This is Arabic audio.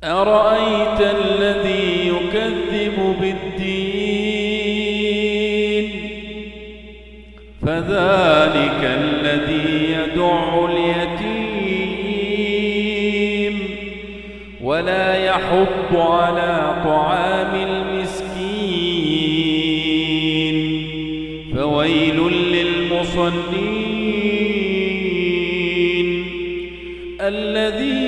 أرأيت الذي يكذب بالدين فذلك الذي يدع اليتيم ولا يحض على طعام المسكين فويل للمصلين الذين